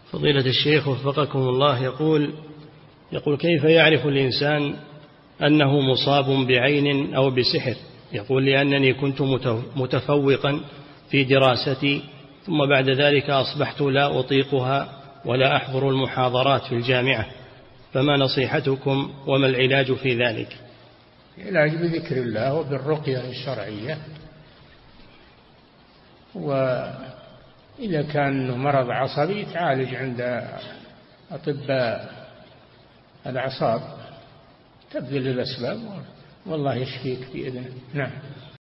فضيلة الشيخ وفقكم الله، يقول كيف يعرف الإنسان أنه مصاب بعين أو بسحر؟ يقول لأنني كنت متفوقا في دراستي، ثم بعد ذلك أصبحت لا أطيقها ولا أحضر المحاضرات في الجامعة، فما نصيحتكم وما العلاج في ذلك؟ العلاج بذكر الله وبالرقية الشرعية، وإذا كان مرض عصبي تعالج عند أطباء الأعصاب، تبذل الأسباب والله يشفيك بإذنه. نعم.